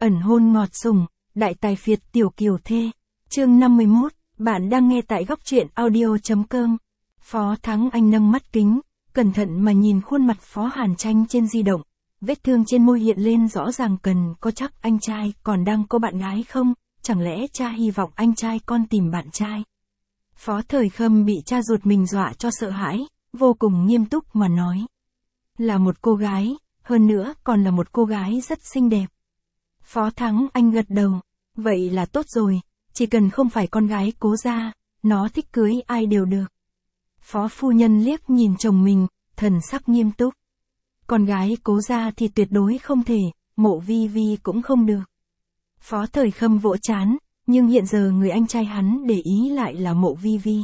Ẩn hôn ngọt sủng, đại tài phiệt tiểu kiều thê. Chương 51, bạn đang nghe tại góc truyện audio.com. Phó Thắng Anh nâng mắt kính, cẩn thận mà nhìn khuôn mặt Phó Hàn Tranh trên di động. Vết thương trên môi hiện lên rõ ràng, cần có chắc anh trai còn đang có bạn gái không? Chẳng lẽ cha hy vọng anh trai con tìm bạn trai? Phó Thời Khâm bị cha ruột mình dọa cho sợ hãi, vô cùng nghiêm túc mà nói. Là một cô gái, hơn nữa còn là một cô gái rất xinh đẹp. Phó Thắng Anh gật đầu, vậy là tốt rồi, chỉ cần không phải con gái Cố gia, nó thích cưới ai đều được. Phó phu nhân liếc nhìn chồng mình, thần sắc nghiêm túc. Con gái Cố gia thì tuyệt đối không thể, Mộ Vi Vi cũng không được. Phó Thời Khâm vỗ trán, nhưng hiện giờ người anh trai hắn để ý lại là Mộ Vi Vi.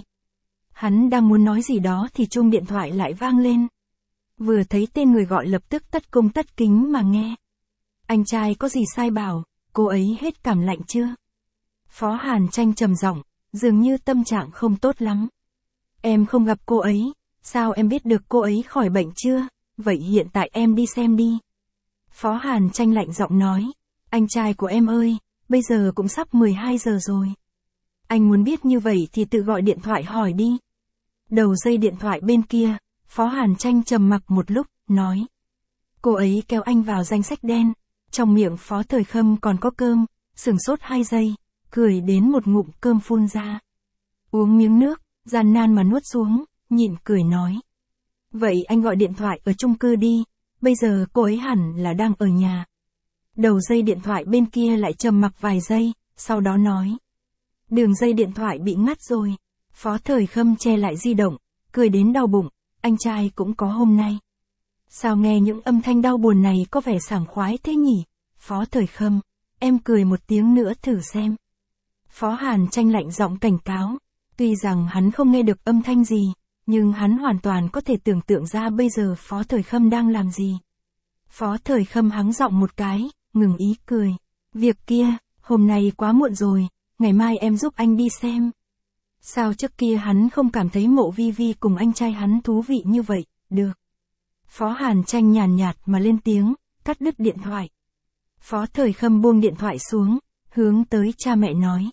Hắn đang muốn nói gì đó thì chuông điện thoại lại vang lên. Vừa thấy tên người gọi lập tức tất cung tất kính mà nghe. Anh trai có gì sai bảo, cô ấy hết cảm lạnh chưa? Phó Hàn Tranh trầm giọng, dường như tâm trạng không tốt lắm. Em không gặp cô ấy, sao em biết được cô ấy khỏi bệnh chưa? Vậy hiện tại em đi xem đi. Phó Hàn Tranh lạnh giọng nói, anh trai của em ơi, bây giờ cũng sắp 12 giờ rồi. Anh muốn biết như vậy thì tự gọi điện thoại hỏi đi. Đầu dây điện thoại bên kia, Phó Hàn Tranh trầm mặc một lúc, nói. Cô ấy kéo anh vào danh sách đen, trong miệng Phó Thời Khâm còn có cơm, sửng sốt 2 giây, cười đến một ngụm cơm phun ra. Uống miếng nước, gian nan mà nuốt xuống, nhịn cười nói. Vậy anh gọi điện thoại ở chung cư đi, bây giờ cô ấy hẳn là đang ở nhà. Đầu dây điện thoại bên kia lại trầm mặc vài giây, sau đó nói. Đường dây điện thoại bị ngắt rồi. Phó Thời Khâm che lại di động, cười đến đau bụng, anh trai cũng có hôm nay. Sao nghe những âm thanh đau buồn này có vẻ sảng khoái thế nhỉ? Phó Thời Khâm, em cười một tiếng nữa thử xem. Phó Hàn Tranh lạnh giọng cảnh cáo, tuy rằng hắn không nghe được âm thanh gì, nhưng hắn hoàn toàn có thể tưởng tượng ra bây giờ Phó Thời Khâm đang làm gì. Phó Thời Khâm hắng giọng một cái, ngừng ý cười. Việc kia, hôm nay quá muộn rồi, ngày mai em giúp anh đi xem. Sao trước kia hắn không cảm thấy Mộ Vi Vi cùng anh trai hắn thú vị như vậy, được. Phó Hàn Tranh nhàn nhạt mà lên tiếng, cắt đứt điện thoại. Phó Thời Khâm buông điện thoại xuống, hướng tới cha mẹ nói.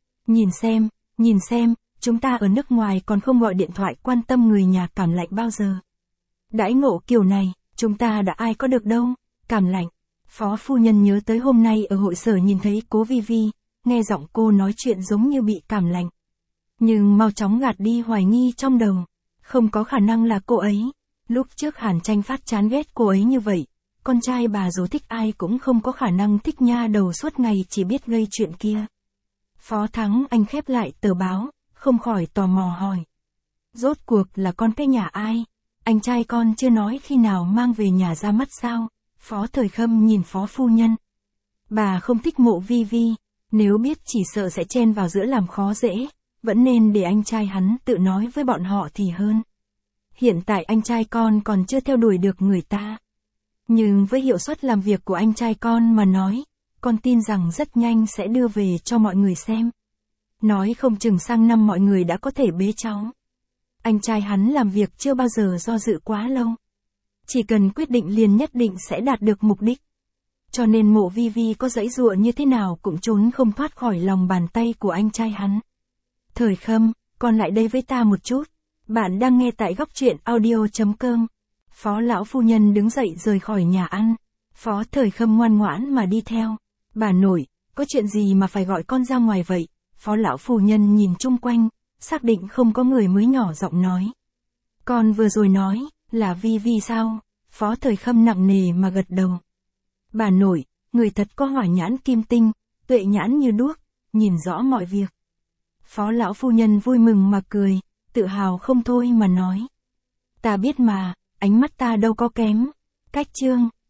Nhìn xem, chúng ta ở nước ngoài còn không gọi điện thoại quan tâm người nhà cảm lạnh bao giờ. Đãi ngộ kiểu này, chúng ta đã ai có được đâu, cảm lạnh. Phó phu nhân nhớ tới hôm nay ở hội sở nhìn thấy Cố Vi Vi, nghe giọng cô nói chuyện giống như bị cảm lạnh. Nhưng mau chóng gạt đi hoài nghi trong đầu, không có khả năng là cô ấy. Lúc trước Hàn Tranh phát chán ghét cô ấy như vậy, con trai bà dù thích ai cũng không có khả năng thích nha đầu suốt ngày chỉ biết gây chuyện kia. Phó Thắng Anh khép lại tờ báo, không khỏi tò mò hỏi. Rốt cuộc là con cái nhà ai? Anh trai con chưa nói khi nào mang về nhà ra mắt sao? Phó Thời Khâm nhìn Phó phu nhân. Bà không thích Mộ Vi Vi, nếu biết chỉ sợ sẽ chen vào giữa làm khó dễ, vẫn nên để anh trai hắn tự nói với bọn họ thì hơn. Hiện tại anh trai con còn chưa theo đuổi được người ta. Nhưng với hiệu suất làm việc của anh trai con mà nói, con tin rằng rất nhanh sẽ đưa về cho mọi người xem. Nói không chừng sang năm mọi người đã có thể bế cháu. Anh trai hắn làm việc chưa bao giờ do dự quá lâu. Chỉ cần quyết định liền nhất định sẽ đạt được mục đích. Cho nên Mộ Vi Vi có giãy giụa như thế nào cũng trốn không thoát khỏi lòng bàn tay của anh trai hắn. Thời Khâm, con lại đây với ta một chút. Bạn đang nghe tại góc truyện audio.com. Phó lão phu nhân đứng dậy rời khỏi nhà ăn. Phó Thời Khâm ngoan ngoãn mà đi theo. Bà nội, có chuyện gì mà phải gọi con ra ngoài vậy? Phó lão phu nhân nhìn chung quanh, xác định không có người mới nhỏ giọng nói. Con vừa rồi nói, là Vi Vi sao? Phó Thời Khâm nặng nề mà gật đầu. Bà nội, người thật có hỏa nhãn kim tinh, tuệ nhãn như đuốc, nhìn rõ mọi việc. Phó lão phu nhân vui mừng mà cười, tự hào không thôi mà nói. Ta biết mà, ánh mắt ta đâu có kém. Cách chương.